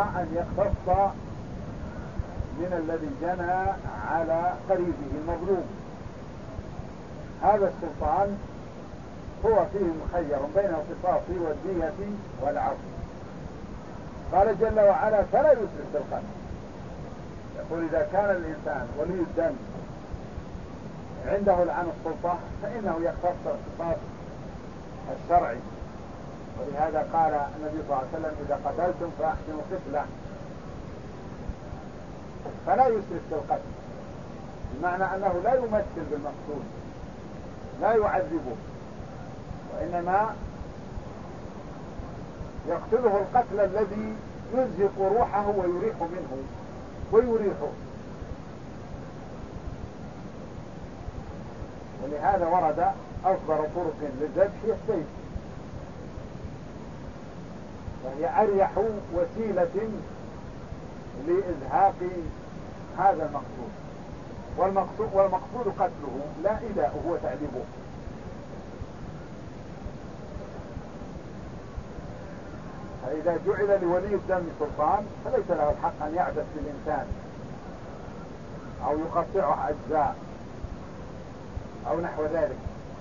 أن يقتص من الذي جنى على قريبه المظلوم. هذا السلطان هو فيه مخير بين القصاص والدية والعفو. قال جل وعلا فلا يسرف في القتل. يقول إذا كان الإنسان ولي الدم عنده الآن السلطة فإنه يختص القصاص الشرعي. ولهذا قال النبي صلى الله عليه وسلم إذا قتلتم فأحسنوا قتله، فلا يسرف في القتل، بمعنى أنه لا يمثل بالمقتول، لا يعذبه، وإنما يقتله القتل الذي يزهق روحه ويريح منه ويريحه. ولهذا ورد أفضل طرق للذبح هي السيف، وهي أريح وسيلة لإزهاق هذا المقتول، والمقتول قتله لا إيذاؤه وتعذيبه. فإذا جعل لولي الدم سلطان فليس له الحق أن يعبث بالإنسان أو يقطعه أجزاء أو نحو ذلك،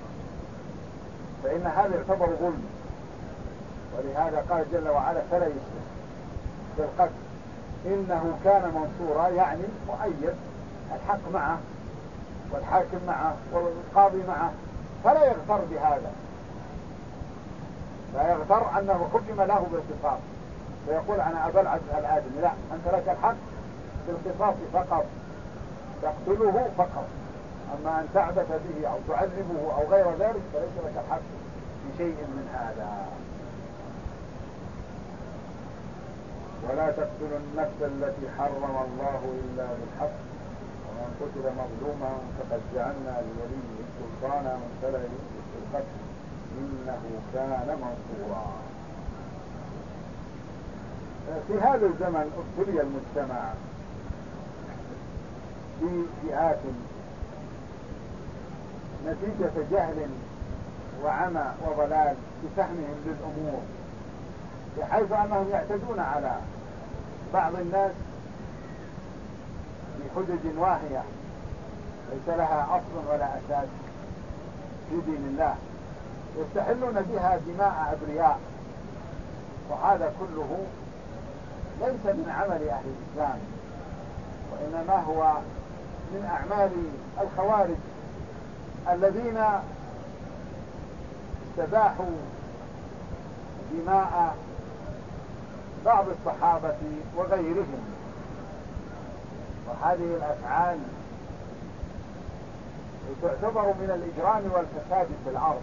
فإن هذا يعتبر ظلم. ولهذا قال جل وعلا فلا يسرف في القتل إنه كان منصورا، يعني مؤيد، الحق معه والحاكم معه والقاضي معه، فلا يغتر بهذا، لا يغتر أنه حكم له بالقصاص فيقول أنا أبلعد الآدمي، لا، أنت لك الحق بالقصاص فقط، تقتله فقط، أما أن تعبث به أو تعذبه أو غير ذلك فليس لك الحق بشيء من هذا. ولا تقتلوا النفس التي حرم الله إلا بالحق ومن قتل مظلوما فقد جعلنا لوليه سلطانا فلا يسرف في القتل إنه كان منصورا. في هذا الزمن ابتلي المجتمع بفئات نتيجة جهل وعمى وضلال بفهمهم للأمور، بحيث أنهم يعتدون على بعض الناس بحجج واهية ليس لها أصل ولا أساس في دين الله، يستحلون بها دماء أبرياء، وهذا كله ليس من عمل أهل الإسلام، وإنما هو من أعمال الخوارج الذين استباحوا دماء بعض الصحابة وغيرهم. وهذه الأفعال تعتبر من الإجرام والفساد في الأرض،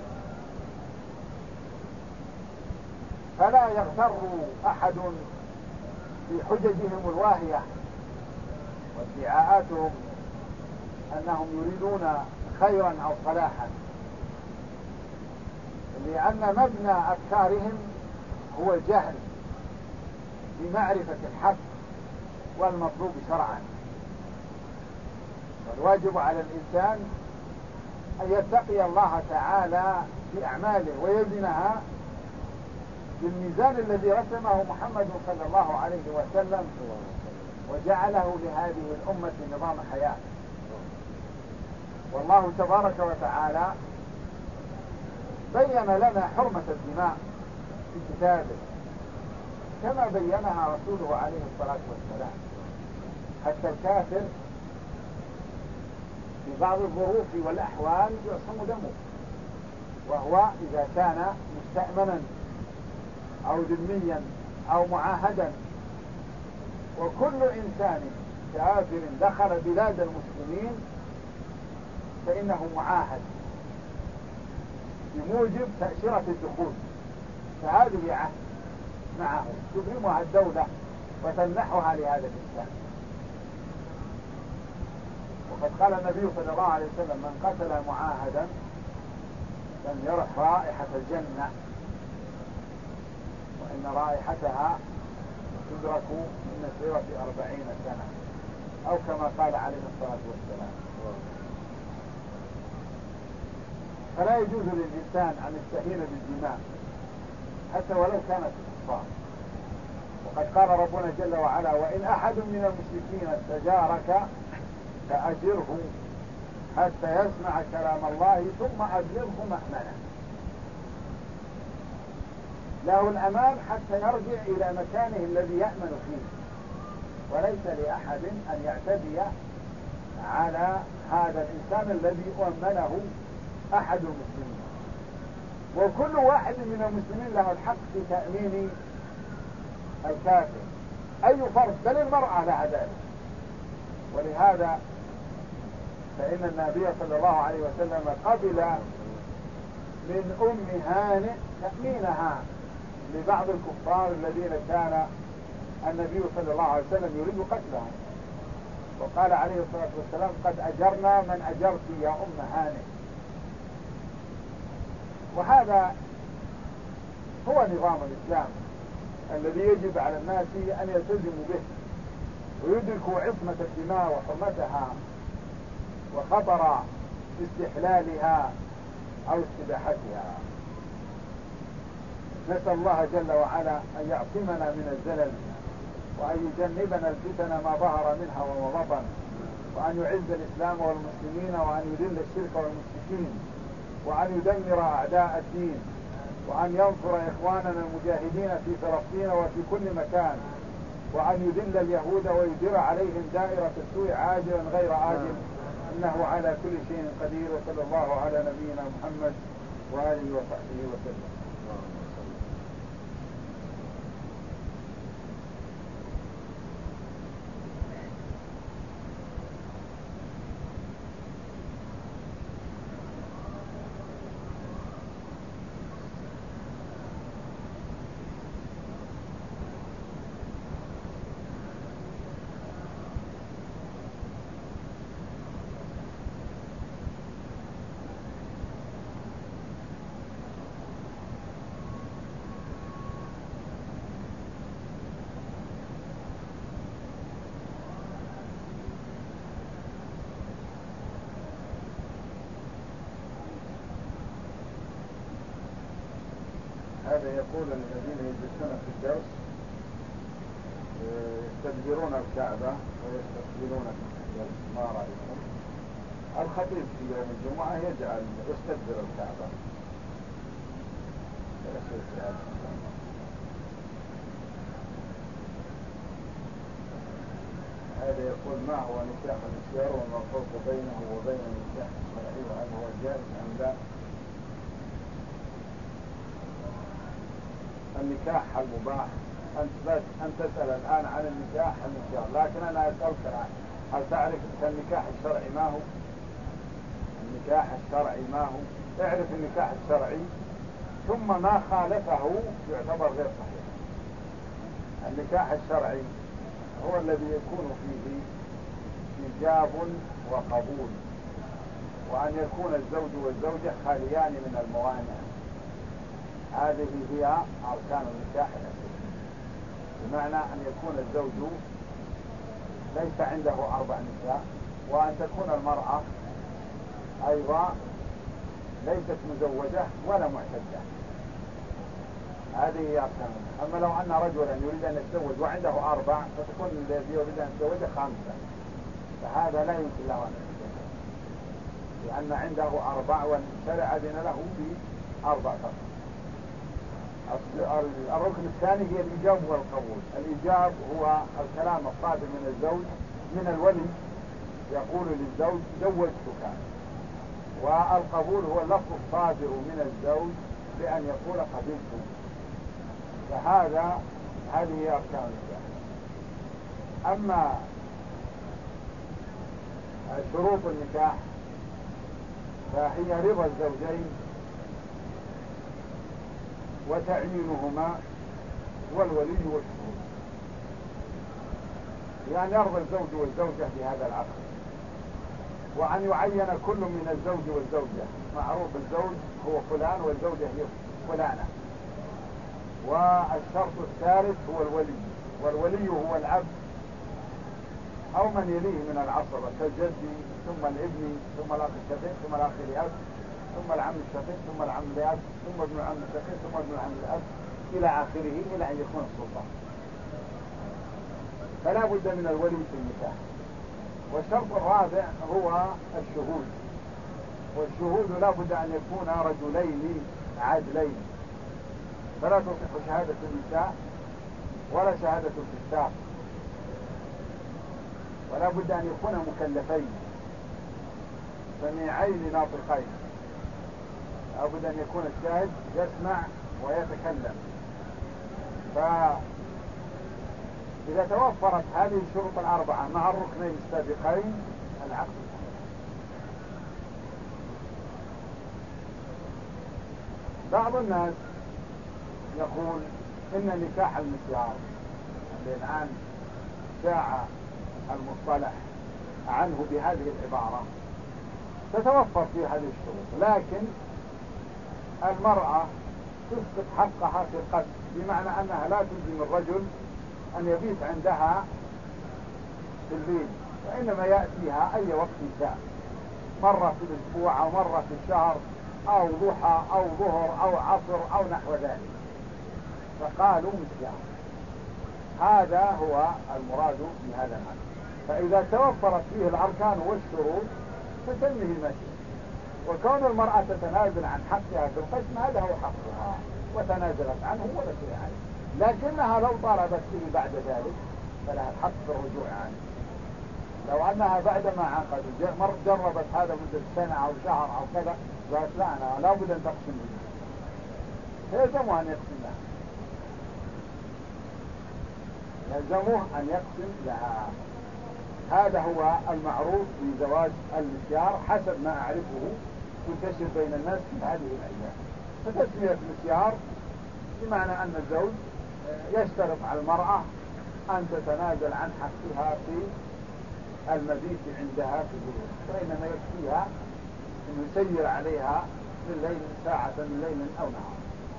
فلا يغتر أحد بحججهم الواهية وادعاءاتهم أنهم يريدون خيرا أو صلاحا، لأن مبنى أفكارهم هو الجهل بمعرفة الحق والمطلوب شرعا. والواجب على الإنسان أن يتقي الله تعالى في أعماله ويزنها بالميزان الذي رسمه محمد صلى الله عليه وسلم وجعله لهذه الأمة نظام حياة. والله تبارك وتعالى بين لنا حرمة الدماء في كتابه كما بينها رسوله عليه الصلاة والسلام، حتى الكافر في بعض الظروف والأحوال يعصم دمه، وهو إذا كان مستأمنا أو ذميا أو معاهدا. وكل إنسان كافر دخل بلاد المسلمين فإنه معاهد بموجب تأشيرة الدخول، فهذه عهد معه تبرمها الدولة وتمنحها لهذا الإنسان. وقد قال النبي صلى الله عليه وسلم من قتل معاهدا لم يرح رائحة الجنة، وإن رائحتها تدرك من مسيرة 40 سنة أو كما قال عليه الصلاة والسلام. فلا يجوز للإنسان أن يستهين بالدماء حتى ولو كانت الكفار، وقد قال ربنا جل وعلا: وإن أحد من المشركين استجارك فأجره حتى يسمع كلام الله ثم أبلغه مأمنه. له الأمان حتى يرجع إلى مكانه الذي يأمن فيه، وليس لأحد أن يعتدي على هذا الإنسان الذي أمنه أحد المسلمين. وكل واحد من المسلمين له الحق في تأمين الكافر، أي فرد، بل المرأة لها ذلك. ولهذا فإن النبي صلى الله عليه وسلم قبل من أم هانئ تأمينها لبعض الكفار الذين كان النبي صلى الله عليه وسلم يريد قتلهم، وقال عليه الصلاة والسلام: قد أجرنا من أجرت يا أم هانئ. وهذا هو نظام الإسلام الذي يجب على الناس أن يلتزموا به ويدركوا عصمة الدماء وحرمتها وخطر استحلالها أو استباحتها. نسأل الله جل وعلا أن يعصمنا من الزلل، وأن يجنبنا الفتن ما ظهر منها وما بطن، وأن يعز الإسلام والمسلمين، وأن يذل الشرك والمشركين، وأن يدمر أعداء الدين، وأن ينصر إخواننا المجاهدين في فلسطين وفي كل مكان، وأن يذل اليهود ويدير عليهم دائرة السوء عاجلا غير آجل، إنه على كل شيء قدير. وصلى الله على نبينا محمد وآله وصحبه وسلم. هذا يقول الذين يجلسون في الدرس يستدبرون الكعبة ويستقبلون الدرس، ما رأيكم؟ الخطيب في يوم الجمعة يستدبر الكعبة. هذا يقول: ما هو نكاح المسيار وما الفرق بينه وبين النكاح الشرعي، وهل هو جائز أم لا؟ النكاح المباح، أنت تسأل الآن عن النكاح المسيار، لكن أنا أسألك الآن: هل تعرف النكاح الشرعي ما هو؟ النكاح الشرعي ما هو؟ اعرف النكاح الشرعي، ثم ما خالفه يعتبر غير صحيح. النكاح الشرعي هو الذي يكون فيه إيجاب وقبول، وأن يكون الزوج والزوجة خاليان من الموانع. هذه هي أركان النكاح الأساسية، بمعنى أن يكون الزوج ليس عنده 4 نساء، وأن تكون المرأة أيضا ليست مزوجة ولا معتدة. هذه هي أركان. أما لو أن رجلا يريد أن يتزوج وعنده 4، فتكون الذي يريد أن يتزوج 5، فهذا لا يمكن له أن يتزوج، لأن عنده 4 والشرع أذن له ب4 فقط. الركن الثاني هي الإيجاب والقبول. الإيجاب هو الكلام الصادر من الزوج، من الولي، يقول للزوج: زوجتك. والقبول هو اللفظ الصادر من الزوج بأن يقول: قبلت. هذه هي أركان النكاح. أما شروط النكاح فهي رضا الزوجين وتعيينهما والولي والشهود، يعني يرضى الزوج والزوجة بهذا العقد، وأن يعين كل من الزوج والزوجة. معروف الزوج هو فلان والزوجة هي فلانة. والشرط الثالث هو الولي، والولي هو الأب أو من يليه من العصبة كالجد، ثم الابن، ثم الأخ الشقيق، ثم الأخ لأب، ثم العم الشقيق، ثم العم لأب، ثم ابن العم الشقيق، ثم ابن العم لأب، إلى آخره، إلى أن يكون السلطان. فلا بد من الولي في النكاح. والشرط الرابع هو الشهود، والشهود لا بد أن يكون رجلين عادلين، فلا تصح شهادة النساء ولا شهادة الفساق، ولا بد أن يكون مكلفين سميعين ناطقين، لا بد أن يكون الشاهد يسمع ويتكلم. فإذا توفرت هذه الشروط الأربعة مع الركنين السابقين العقد. بعض الناس يقول إن نكاح المسيار اللي الآن شاع المصطلح عنه بهذه العبارة تتوفر في هذه الشروط، لكن المرأة تسقط حقها في القتل، بمعنى أنها لا تلزم الرجل أن يبيت عندها في الليل، وإنما يأتيها أي وقت شاء، مرة في الأسبوع أو مرة في الشهر أو ضحى أو ظهر أو عصر أو نحو ذلك، فقالوا مسيار. هذا هو المراد بهذا العقد. فإذا توفرت فيه الأركان والشروط فتنه المشي، وكون المرأة تتنازل عن حقها في القسم هذا هو حقها وتنازلت عنه ولا شيء عليه، لكنها لو طالبت به بعد ذلك فلها الحق في الرجوع عنه. لو أنها بعدما عقدوا جربت هذا مدة سنة أو شهر أو كذا قالت لا أنا لا بد أن تقسم لي، فيلزمه أن يقسم لها، يلزمه أن يقسم لها. هذا هو المعروف في زواج المسيار حسب ما أعرفه منتشر بين الناس في هذه الأيام. فتسمية مسيار بمعنى أن الزوج يشترط على المرأة أن تتنازل عن حقها في المبيت عندها في البيوت، فإنما يكفيها أن يسير عليها من ليل ساعة من ليل أو نهار.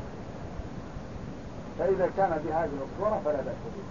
فإذا كان بهذه الصورة فلا بأس به.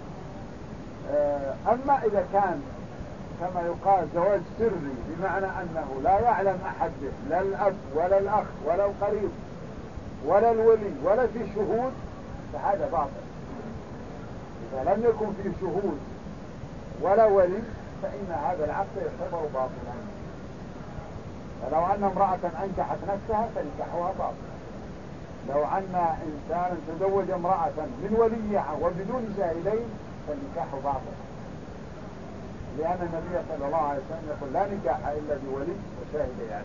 أما إذا كان كما يقال زواج سري، بمعنى أنه لا يعلم أحد به، لا الأب ولا الأخ ولا القريب ولا الولي ولا في شهود، فهذا باطل. إذا لم يكن فيه شهود ولا ولي فإن هذا العقد يعتبر باطلا. فلو أن امرأة أنكحت نفسها فنكحها باطل. لو أن إنسان تزوج امرأة من وليها وبدون شاهدين فالنكاح باطل، لأن النبي صلى الله عليه وسلم يقول لا نكاح إلا بولي وشاهد يعني.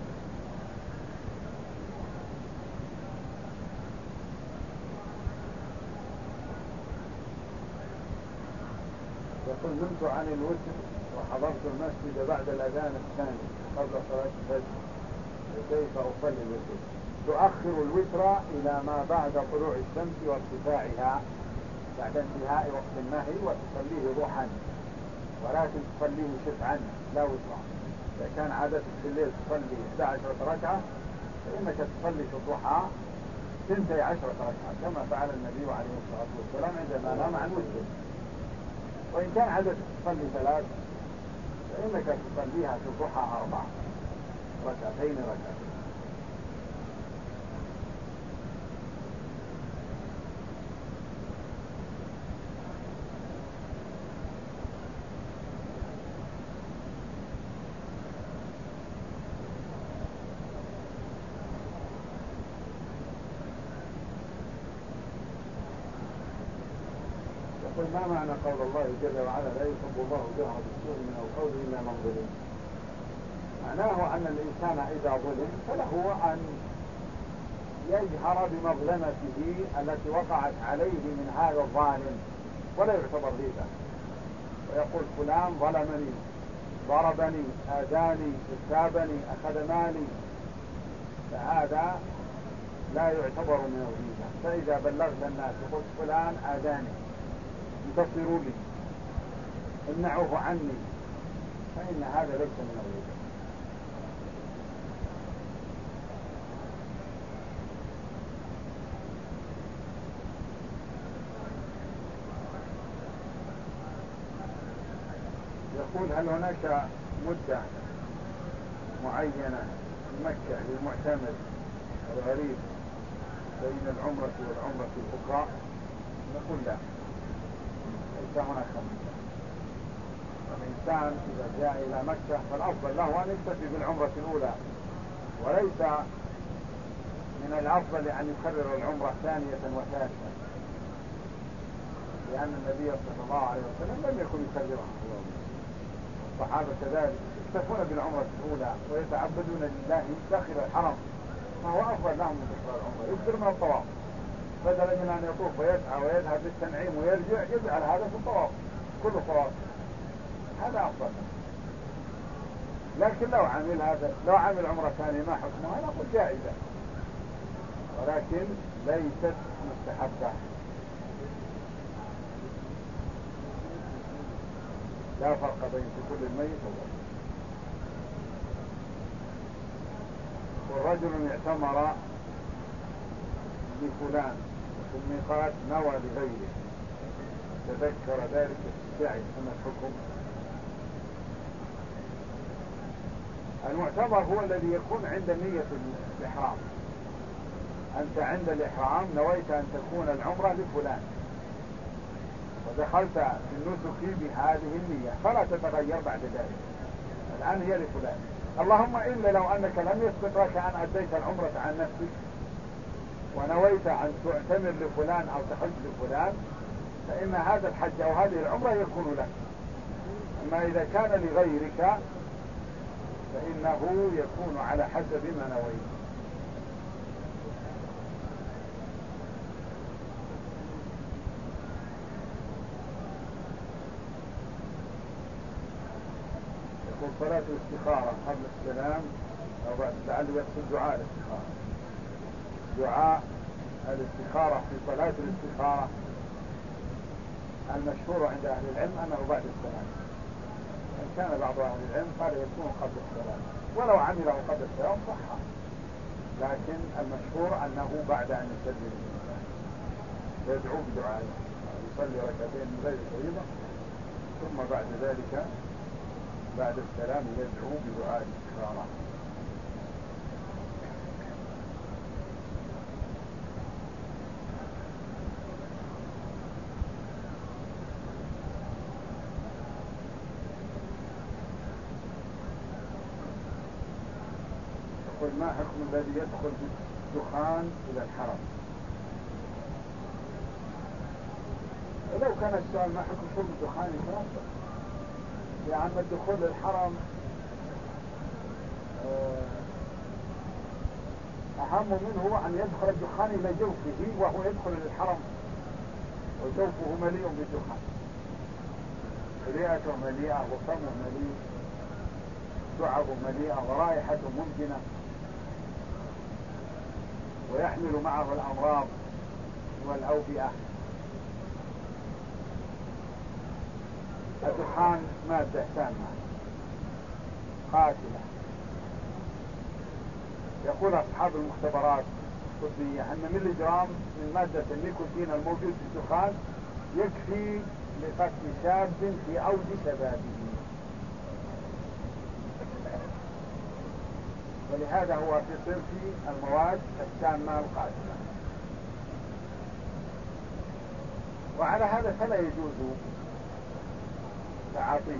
يقول نمت عن الوتر وحضرت المسجد بعد الأذان الثاني قبل صلاة الفجر، كيف أصلي الوتر؟ تؤخر الوتر إلى ما بعد طلوع الشمس وارتفاعها بعد انتهاء وقت النهي، وتصليه ضحى، ولكن تصليه شفعا لا وترا. إذا كان عادتك في الليل تصلي 11 ركعة فإنك تصلي في الضحى 12 ركعة كما فعل النبي عليه الصلاة والسلام عندما نام عن وتر. وإن كان عادتك تصلي 3 فإنك تصليها في الضحى 4 ركعتين. يقول ما معنى قول الله جل وعلا لا يحب الله جهر بالسوء من القول إلا من ظلم؟ معناه أن الإنسان إذا ظلم فله أن يجهر بمظلمته التي وقعت عليه من هذا الظالم ولا يعتبر غيبة، ويقول فلان ظلمني، ضربني، آذاني، اغتابني، أخذ مالي، فهذا لا يعتبر من الغيبة. فإذا بلغت الناس يقول فلان آذاني انتصروا لي امنعوه عني، فإن هذا ليس من الغيبة. يقول هل هناك مدة معينة في مكة للمعتمر الغريب بين العمرة والعمرة الأخرى؟ نقول لا، ليس هناك مدة. الإنسان إذا جاء إلى مكة فالأفضل له أن يكتفي بالعمرة الأولى، وليس من الأفضل أن يكرر العمرة ثانية وثالثة، لأن النبي صلى الله عليه وسلم لم يكن يكررها. الصحابة كذلك يكتفون بالعمرة الأولى ويتعبدون لله داخل الحرم، فهو أفضل لهم من تكرار العمرة. يكثر من الطواف بدلا من أن يطوف ويسعى ويذهب للتنعيم ويرجع، يجعل هذا في الطواف كل طواف، هذا أفضل. لكن لو عمل عمرة ثانية ما حكمها؟ نقول جائزة، ولكن ليست مستحبة. لا فرق بين كل الميت والغير. والرجل اعتمر لفلان في الميقات نوى لغيره، تذكر ذلك في السعي، ثم الحكم. المعتمر هو الذي يكون عند نية الإحرام. أنت عند الإحرام نويت أن تكون العمرة لفلان، ودخلت في النسك بهذه النية فلا تتغير بعد ذلك، الآن هي لفلان. اللهم إلا لو أنك لم يسبق لك أن أديت العمرة عن نفسك ونويت أن تعتمر لفلان أو تحج لفلان، فإن هذا الحج أو هذه العمرة يكون لك. أما إذا كان لغيرك فإنه يكون على حسب ما نويت. يقول صلاة الاستخارة قبل السلام أو بعد، لعله يقصد دعاء الاستخارة. دعاء الاستخارة في صلاة الاستخارة المشهور عند أهل العلم أنه بعد السلام، إن كان بعض أهل العلم قال يكون قبل السلام، ولو عمله قبل السلام صح، لكن المشهور أنه بعد أن يسلم الإنسان يدعو بدعائه، يصلي ركعتين من غير فريضة، ثم بعد ذلك بعد السلام يدعو بدعاء الاستخارة. يقول ما حكم الذي يدخل بالدخان إلى الحرم؟ ولو كان السؤال ما حكم شرب الدخان يتنظر، لأن الدخول للحرم أهم منه أن يدخل الدخان إلى جوفه وهو يدخل للحرم وجوفه مليء بالدخان، رئته مليئة وفمه مليء، شعبه مليئة ورائحته ممكنة، ويحمل معه الأمراض والأوبئة. الدخان مادة سامة قاتلة. يقول أصحاب المختبرات الطبية أن ملي جرام من مادة النيكوتين الموجود في الدخان يكفي لقتل شاب في أوج شبابه، ولهذا هو في صنف المواد السامة القاتلة. وعلى هذا فلا يجوز تعاطيه،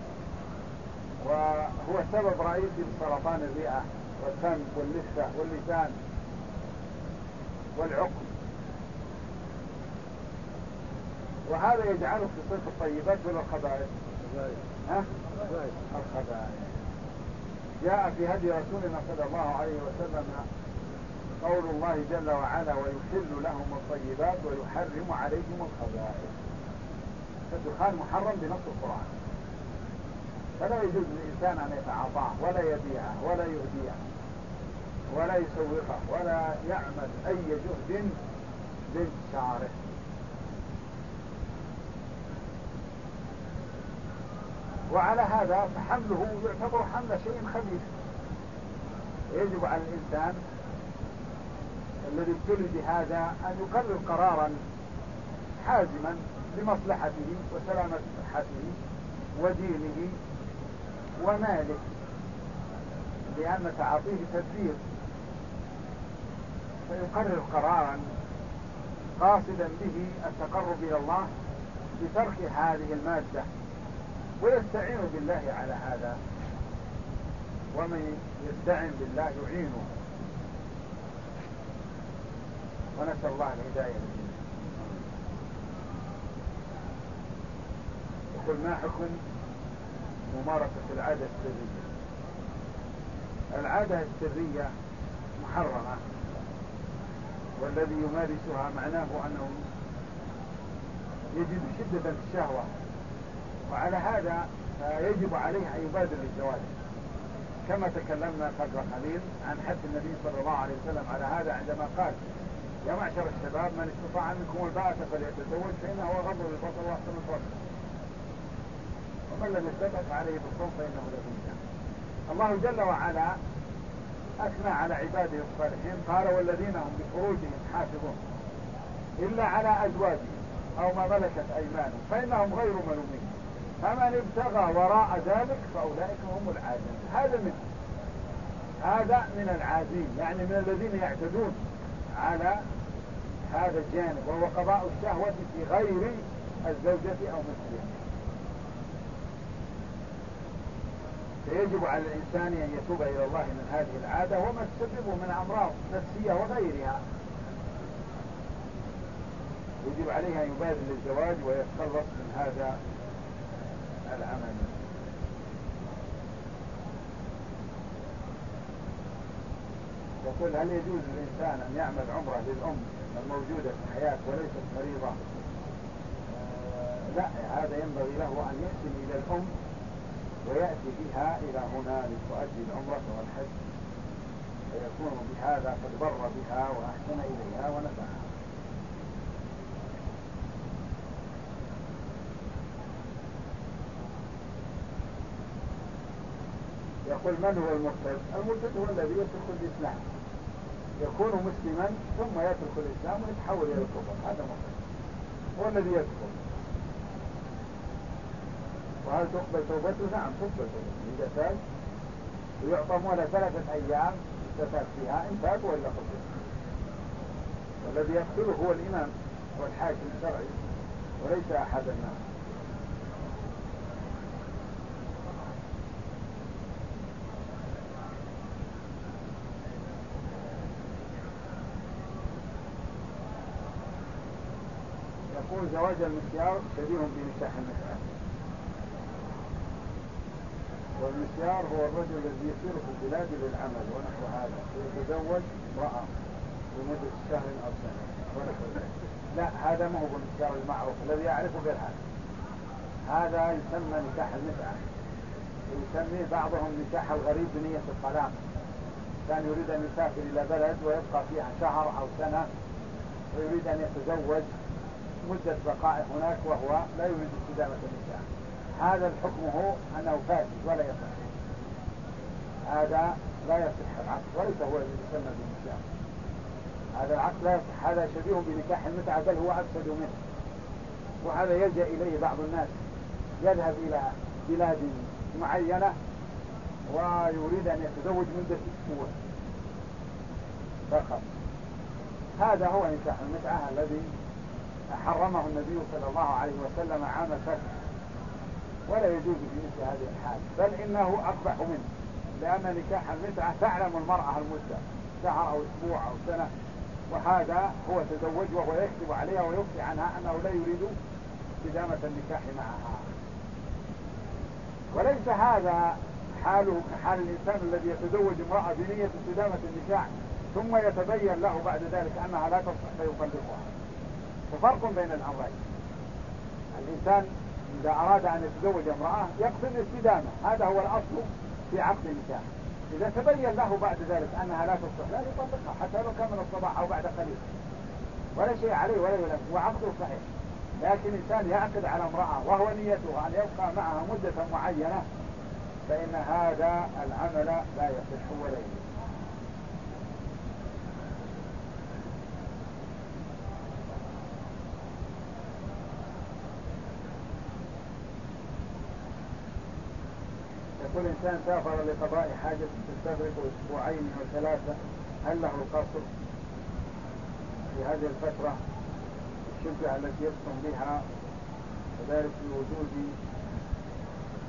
وهو سبب رئيسي لسرطان الرئة والفم واللثة واللسان والعقم، وهذا يجعله في صنف الطيبات ولا الخبائث؟ الخبائث. جاء في هدي رسولنا صلى الله عليه وسلم قول الله جل وعلا ويحل لهم الطيبات ويحرم عليهم الخبائث. فالدخان محرم بنص القرآن، فلا يجوز للإنسان أن يتعاطاه ولا يبيعه ولا يهديه ولا يسوقه ولا يعمل أي جهد لانتشاره. وعلى هذا فحمله يعتبر حمل شيء خبيث. يجب على الإنسان الذي ابتلي بهذا أن يقرر قرارا حازما لمصلحته وسلامة صحته ودينه وماله، لأن تعاطيه تدبير، فيقرر قرارا قاصدا به التقرب إلى الله بترك هذه المادة ويستعين بالله على هذا، ومن يستعين بالله يعينه، ونسأل الله الهداية للجميع. يقول ما حكم ممارسة العادة السرية؟ العادة السرية محرمة، والذي يمارسها معناه أنه يجد شدة الشهوة، وعلى هذا يجب عليه أن يبادر للزواج، كما تكلمنا قبل قليل عن حث النبي صلى الله عليه وسلم على هذا عندما قال يا معشر الشباب من استطاع منكم الباءة فليتزوج فإنه أغض للبصر وأحسن الفرج، ومن لم يستطع فعليه بالصوم فإنه له وجه. الله جل وعلا أثنى على عباده الصالحين، قال والذين هم بفروجهم حافظون إلا على أزواجهم أو ما ملكت أيمانهم فإنهم غير ملومين، فمن ابتغى وراء ذلك فأولئك هم العادون. هذا من العادين، يعني من الذين يعتدون على هذا الجانب، وهو قضاء الشهوة في غير الزوجة أو مثلها. فيجب على الإنسان أن يتوب إلى الله من هذه العادة وما تسببه من أمراض نفسية وغيرها. يجب عليه أن يبادر للزواج ويتخلص من هذا العمل. يقول هل يجوز للإنسان أن يعمل عمرة للأم الموجودة في الحياة وليست مريضة؟ لا، هذا ينبغي له أن يحسن إلى الأم ويأتي بها إلى هنا لتؤدي العمرة والحج، فيكون بهذا قد بر بها وأحسن إليها ونفعها. يقول من هو المرتد؟ المرتد هو الذي يترك الإسلام، يكون مسلما ثم يترك الإسلام ويتحول إلى الكفر، هذا مرتد، هو الذي يكفر. وهل تقبل توبته؟ نعم تقبل توبته إذا تاب، ويعطى مهلة 3 أيام يستتاب فيها، إن تاب وإلا قتل. والذي يقتله هو الإمام والحاكم الشرعي وليس أحد الناس. يقول زواج المسيار شبيه بنكاح المتعة، والمسيار هو الرجل الذي يسير في البلاد للعمل ونحو هذا، ويتزوج امرأة لمدة شهر أو سنة ونحو ذلك. لا، هذا ما هو المسيار المعروف الذي يعرفه غير هذا يسمى نكاح المتعة، ويسميه بعضهم نكاح الغريب بنية الطلاق. كان يريد أن يسافر إلى بلد ويبقى فيها شهر أو سنة ويريد أن يتزوج مدة بقائه هناك وهو لا يريد استدامة النكاح. هذا الحكم هو أنه فاسد ولا يصح، هذا لا يصح العقد، وليس هو الذي يسمى بالنكاح. هذا العقد لا يصح، هذا شبيه بنكاح المتعة بل هو أفسد منه. وهذا يلجأ إليه بعض الناس، يذهب إلى بلاد معينة ويريد أن يتزوج مدة أسبوع فقط. هذا هو نكاح المتعة الذي حرمه النبي صلى الله عليه وسلم عام الفتح، ولا يجوز في مثل هذه الحال، بل إنه أقبح منه، لأن نكاح المتعة تعلم المرأة المدة شهر أو أسبوع أو سنة، وهذا هو تزوج وهو يكتب عليها ويخفي عنها أنه لا يريد استدامة النكاح معها. وليس هذا حاله كحال الإنسان الذي يتزوج امرأة بنية استدامة النكاح ثم يتبين له بعد ذلك أنها لا تصح فيطلقها. وفرق بين الأمرين. الإنسان إذا أراد أن يتزوج امرأة يقصد الاستدامة، هذا هو الأصل في عقد النكاح. إذا تبين له بعد ذلك أنها لا تصح لا يطلقها حتى لو كان من الصباح أو بعد قليل، ولا شيء عليه ولا يلام، وعقده صحيح. لكن إنسان يعقد على امرأة وهو نيته أن يبقى معها مدة معينة، فإن هذا العمل لا يصح ولا يجوز. يقول إنسان سافر لقضاء حاجة تستغرق 2 أو 3 أسبوع، هل له القصر في هذه الفترة الشدة التي يسكن بها، وذلك في وجود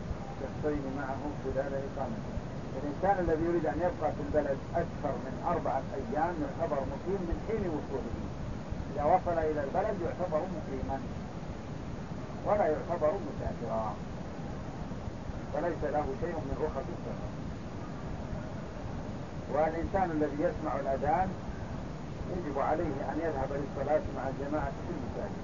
شخصين معه خلال إقامته. الإنسان الذي يريد أن يبقى في البلد أكثر من 4 أيام يعتبر مقيم من حين وصوله. إذا وصل إلى البلد يعتبر مقيما ولا يعتبر مسافرا، وليس له شيء من رخص السفر. والإنسان الذي يسمع الأذان يجب عليه أن يذهب للصلاة مع الجماعة في المساجد.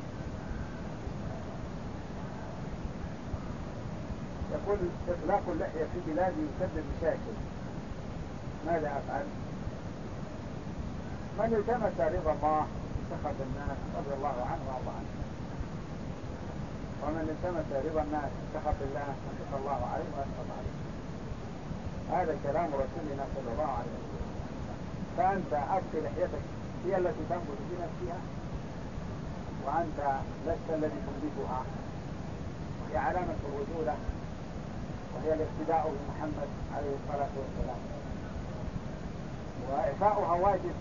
يقول إطلاق اللحية في بلادي يسبب مشاكل، ماذا أفعل؟ من التمس رضا الله سخط الناس رضي الله عنه وارضى عنه، ومن التمس رضا الناس سخط الله سخط الله عليه واسخط عليه. هذا كلام رسولنا صلى الله عليه وسلم. فأنت أبقي لحيتك هي التي تنبت في نفسها، وأنت لست الذي تنبتها، وهي علامة الرجولة، وهي الاقتداء بمحمد عليه الصلاة والسلام، وإعفاؤها واجب.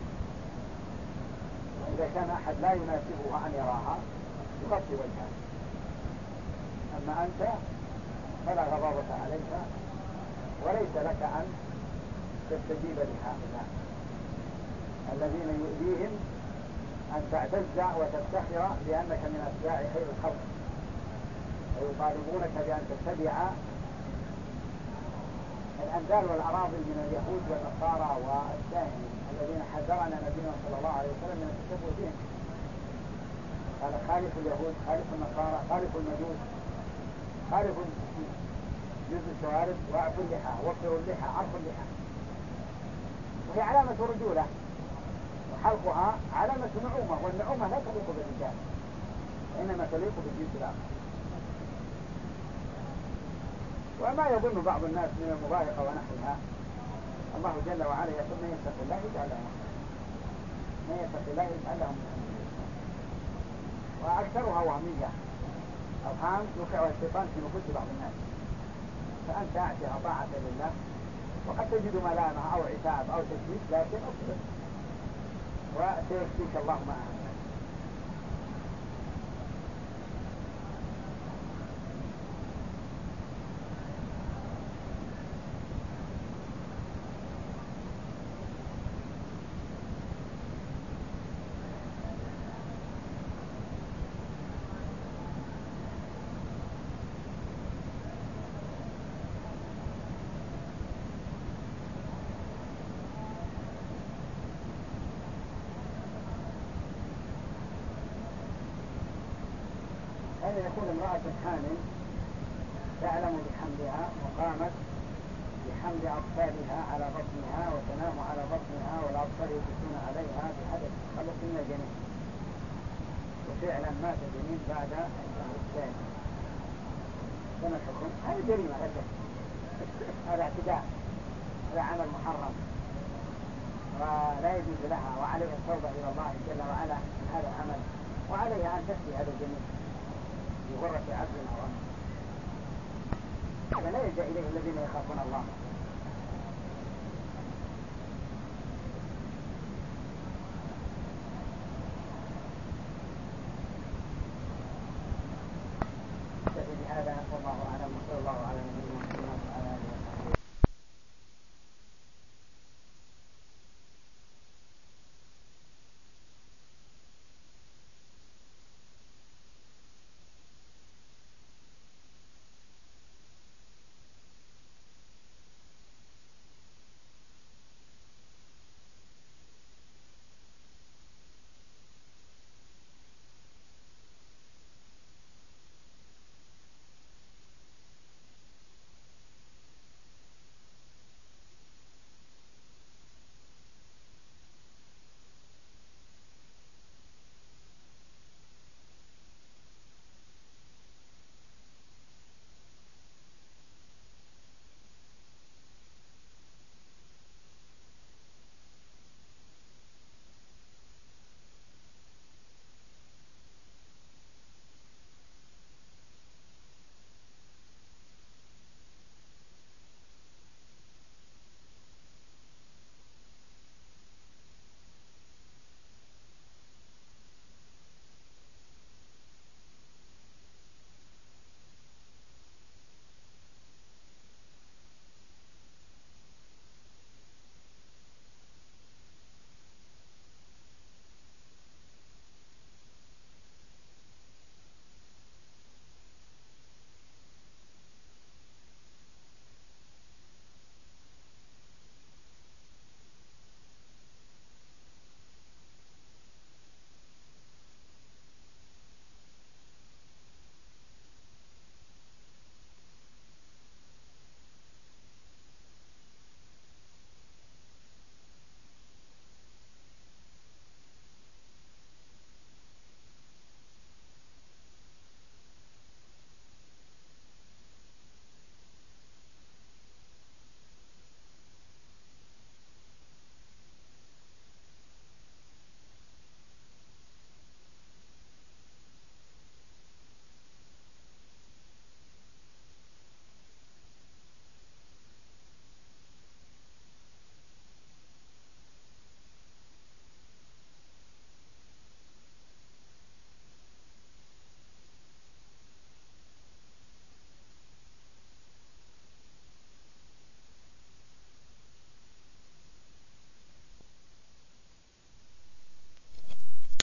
وإذا كان أحد لا يناسبها أن يراها يغطي وجهه. أما أنت فلا غضاضة عليك، وليس لك أن تستجيب لهؤلاء الذين يؤذيهم أن تعتز وتفتخر بأنك من أتباع خير الخلق، ويطالبونك بأن تتبع الأمثال والأراضي من اليهود والنصارى والساهمين الذين حذرنا نبينا صلى الله عليه وسلم من التشبه بهم. قال خالف اليهود، خالف النصارى، خالف المجوس، خالف جزء الشوارب، واعفوا اللحى، وفروا اللحى، عرفوا اللحى. وهي علامة رجولة، وحلقها علامة نعومة، والنعومة لا تليق بالرجال وإنما تليق بالجنس الآخر. وما يظن بعض الناس من المضايقة ونحوها، الله جل وعلا يقول من يتق الله يجعل له مخرجا، من يتق الله يجعل له من أمره يسرا. وأكثرها وهمية، أوهام يوقعها الشيطان في نفوس بعض الناس. فأنت أعطها طاعة لله، وقد تجد ملامة أو عتاب أو تشويش، لكن أصبر وسيكفيك الله ما أهمك. هذا يكون امرأة حامل تعلم بحملها وقامت بحمل أطفالها على بطنها وتنام على بطنها والأطفال يجلسون عليها بحدث خلق من الجنين، وفعلا مات الجنين بعد الشهر الثاني. كما الحكم هذه جريمة لا شك، هذا اعتداء، هذا عمل محرم ولا يجوز لها، وعليها التوبة إلى الله جل وعلا من هذا العمل، وعليها أن تفدي هذا الجنين بغرة عبد أو أمر. هذا لا يلجأ إليه الذين يخافون الله.